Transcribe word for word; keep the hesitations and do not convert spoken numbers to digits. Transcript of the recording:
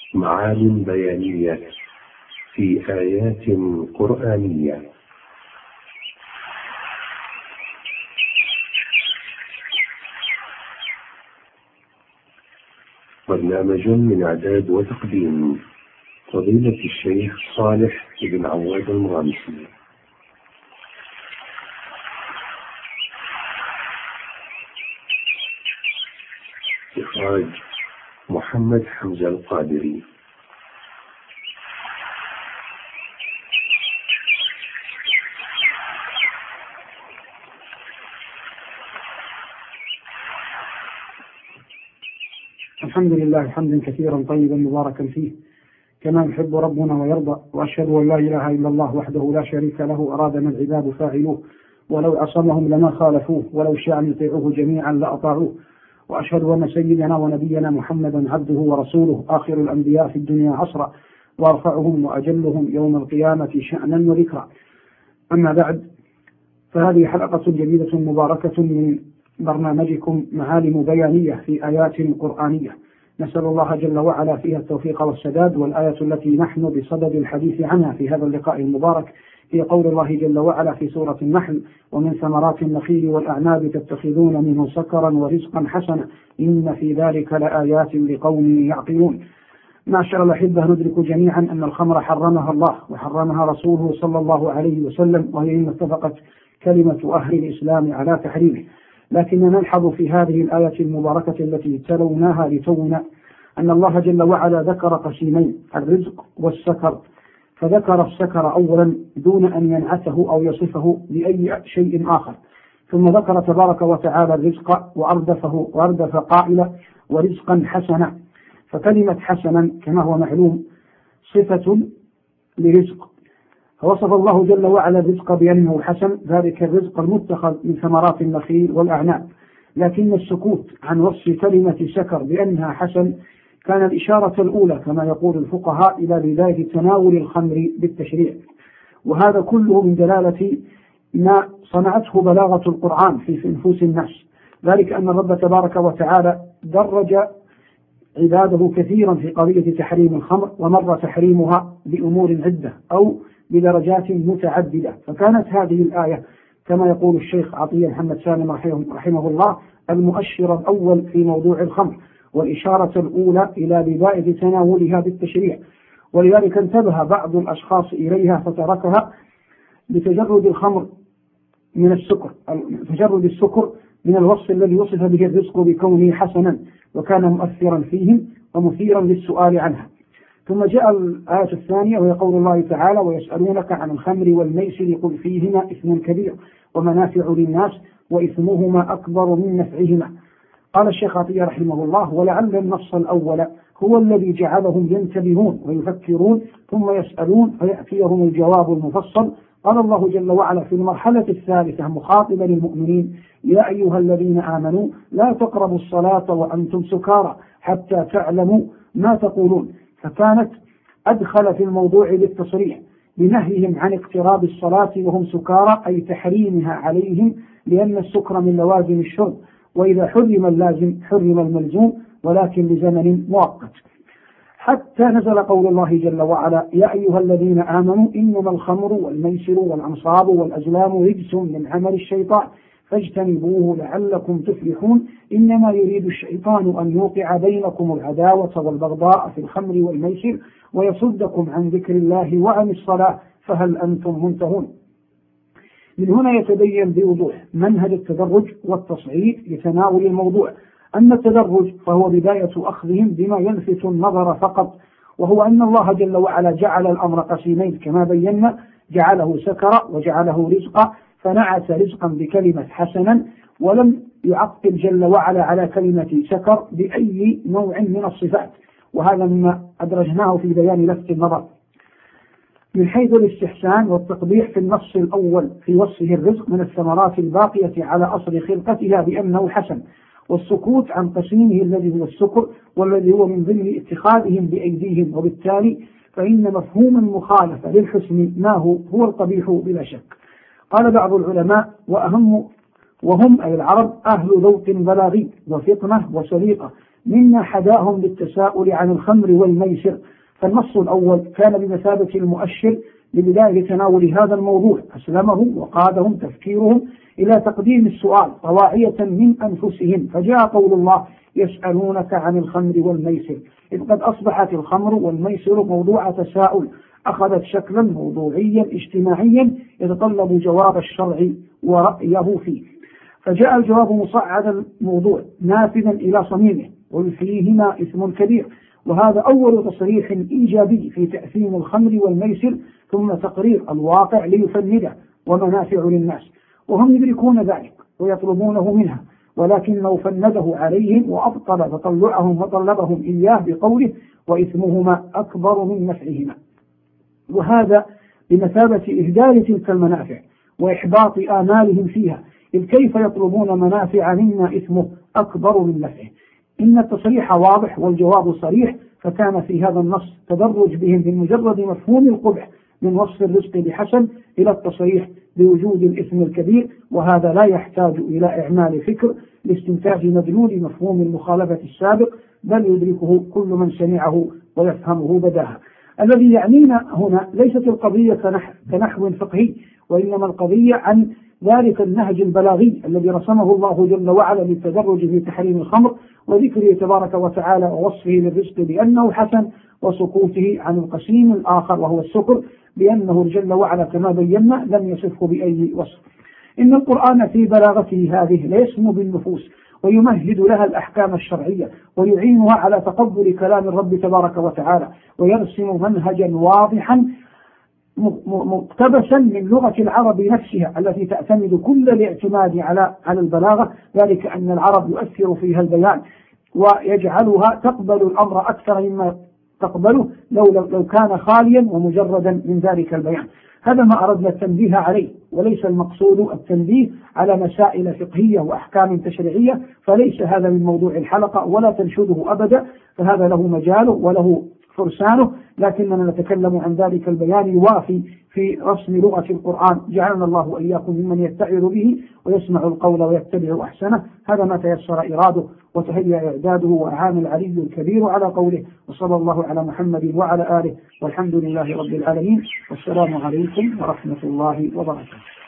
معان بيانية في آيات قرآنية. برنامج من إعداد وتقديم فضيلة الشيخ صالح بن عواد المغامسي. إخراج محمد حمزة القادري. الحمد لله حمدا كثيرا طيبا مباركا فيه كما يحب ربنا ويرضى، وأشهد أن لا إله إلا الله وحده لا شريك له أراد ما العباد فاعلوه، ولو عصمهم لما خالفوه، ولو شاء أن يطيعوه جميعا لأطاعوه. وأشهد أن سيدنا ونبينا محمدا عبده ورسوله آخر الأنبياء في الدنيا عصرا، وأرفعهم وأجلهم يوم القيامة شأنا وذكرا. أما بعد، فهذه حلقة جديدة مباركة من برنامجكم معالم بيانية في آيات قرآنية، نسأل الله جل وعلا فيها التوفيق والسداد. والآية التي نحن بصدد الحديث عنها في هذا اللقاء المبارك هي قول الله جل وعلا في سورة النحل: ومن ثمرات النخيل والأعناب تتخذون منه سكرا ورزقا حسنا إن في ذلك لآيات لقوم يعقلون. معشر الأحبة، ندرك جميعا أن الخمر حرمها الله وحرمها رسوله صلى الله عليه وسلم، وهي إن اتفقت كلمة أهل الإسلام على تحريمه. لكننا نلحظ في هذه الآية المباركة التي تلوناها لتونا أن الله جل وعلا ذكر قسيمين: الرزق والسكر. فذكر السكر أولا دون أن ينعته أو يصفه بأي شيء آخر، ثم ذكر تبارك وتعالى الرزق وأردفه وأردف قائلا: ورزقا حسنا. فكلمة حسنا كما هو معلوم صفة لرزق، فوصف الله جل وعلا الرزق بأنه حسن، ذلك الرزق المتخذ من ثمرات النخيل والأعناب. لكن السكوت عن وصف كلمة سكر بأنها حسن كان الإشارة الأولى كما يقول الفقهاء إلى بداية تناول الخمر بالتشريع، وهذا كله من دلالة ما صنعته بلاغة القرآن في نفوس الناس، ذلك أن الرب تبارك وتعالى درج عباده كثيرا في قضية تحريم الخمر، ومر تحريمها بأمور عدة أو بدرجات متعددة. فكانت هذه الآية كما يقول الشيخ عطية محمد سالم رحمه الله المؤشر الأول في موضوع الخمر، والإشارة الأولى إلى بداية تناولها بالتشريع، ولذلك انتبه بعض الأشخاص إليها فتركها بتجرد الخمر من السكر، تجرد السكر من الوصف الذي وصف به الرزق بكونه حسنا، وكان مؤثرا فيهم ومثيرا للسؤال عنها. ثم جاء الآية الثانية وهي قول الله تعالى: ويسألونك عن الخمر والميسر قل فيهما إثم كبير ومنافع للناس وإثمهما أكبر من نفعهما. قال الشيخ عطية رحمه الله: ولعل النص الأول هو الذي جعلهم ينتبهون ويفكرون ثم يسألون فيأتيهم الجواب المفصل. قال الله جل وعلا في المرحلة الثالثة مخاطبا المؤمنين: يا أيها الذين آمنوا لا تقربوا الصلاة وأنتم سكارى حتى تعلموا ما تقولون. فكانت أدخل في الموضوع بالتصريح بنهيهم عن اقتراب الصلاة وهم سكارى، أي تحريمها عليهم، لأن السكر من لوازم الشرب، وإذا حرم اللازم حرم الملزوم، ولكن لزمن مؤقت. حتى نزل قول الله جل وعلا: يا أيها الذين آمنوا إنما الخمر والميسر والأنصاب والأزلام رجس من عمل الشيطان فاجتنبوه لعلكم تفلحون إنما يريد الشيطان أن يوقع بينكم العداوة والبغضاء في الخمر والميسر ويصدكم عن ذكر الله وعن الصلاة فهل أنتم منتهون. من هنا يتبين بوضوح منهج التدرج والتصعيد لتناول الموضوع. أما التدرج فهو بداية أخذهم بما يلفت النظر فقط، وهو أن الله جل وعلا جعل الأمر قسيمين كما بينا: جعله سكر وجعله رزقا، فنعت رزقا بكلمة حسنا، ولم يعقب جل وعلا على كلمة سكر بأي نوع من الصفات، وهذا مما أدرجناه في بيان لفت النظر. من حيث الاستحسان والتقبيح في النص الأول في وصفه الرزق من الثمرات الباقية على أصل خلقتها بأنه حسن، والسكوت عن قسيمه الذي هو السكر والذي هو من ضمن اتخاذهم بأيديهم، وبالتالي فإن مفهوم المخالفة للحسن ما هو هو القبيح بلا شك. قال بعض العلماء: وأهم وهم أي العرب أهل ذوق بلاغي وفطنة وسليقة، مما حداهم للتساؤل عن الخمر والميسر. فالنص الأول كان بمثابة المؤشر لبداية تناول هذا الموضوع، أسلمهم وقادهم تفكيرهم إلى تقديم السؤال طواعية من أنفسهم، فجاء قول الله: يسألونك عن الخمر والميسر، إذ قد أصبحت الخمر والميسر موضوع تساؤل، أخذت شكلا موضوعيا اجتماعيا يتطلب جواب الشرع ورأيه فيه. فجاء الجواب مصعد الموضوع نافذا إلى صميمه، قل فيهما إثم كبير، وهذا أول تصريح إيجابي في تأثيم الخمر والميسر، ثم تقرير الواقع ليفنده ومنافع للناس، وهم يدركون ذلك ويطلبونه منها، ولكنه فنده عليهم وأبطل تطلعهم وطلبهم إياه بقوله: وإثمهما أكبر من نفعهما. وهذا بمثابة إهدار تلك المنافع وإحباط آمالهم فيها، إذ كيف يطلبون منافع مما إثمه أكبر من نفعه؟ إن التصريح واضح والجواب صريح، فكان في هذا النص تدرج بهم من مجرد مفهوم القبح من وصف الرزق بحسن إلى التصريح بوجود الإثم الكبير، وهذا لا يحتاج إلى إعمال فكر لاستنتاج مدلول مفهوم المخالفة السابق، بل يدركه كل من سمعه ويفهمه بداهة. الذي يعنينا هنا ليست القضية كنحو فقهي، وإنما القضية عن ذلك النهج البلاغي الذي رسمه الله جل وعلا للتدرج في تحريم الخمر وذكره تبارك وتعالى ووصفه للرزق بأنه حسن، وسكوته عن القسيم الآخر وهو السكر بأنه جل وعلا كما بينا لم يصفه بأي وصف. إن القرآن في بلاغته هذه ليسمو بالنفوس ويمهد لها الأحكام الشرعية ويعينها على تقبل كلام الرب تبارك وتعالى، ويرسم منهجا واضحا مقتبسا من لغة العرب نفسها التي تعتمد كل الاعتماد على على البلاغة، ذلك أن العرب يؤثر فيها البيان ويجعلها تقبل الأمر أكثر مما تقبله لو, لو كان خاليا ومجردا من ذلك البيان. هذا ما أردنا التنبيه عليه، وليس المقصود التنبيه على مسائل فقهية وأحكام تشريعية، فليس هذا من موضوع الحلقة ولا تنشده أبدا، فهذا له مجاله وله فرسانه، لكننا نتكلم عن ذلك البيان الوافي في رسم لغة القرآن. جعلنا الله وإياكم ممن يتعظ به ويسمع القول ويتبع أحسنه. هذا ما تيسر إراده وتهيأ إعداده، وأعان العلي الكبير على قوله. وصلى الله على محمد وعلى آله، والحمد لله رب العالمين، والسلام عليكم ورحمة الله وبركاته.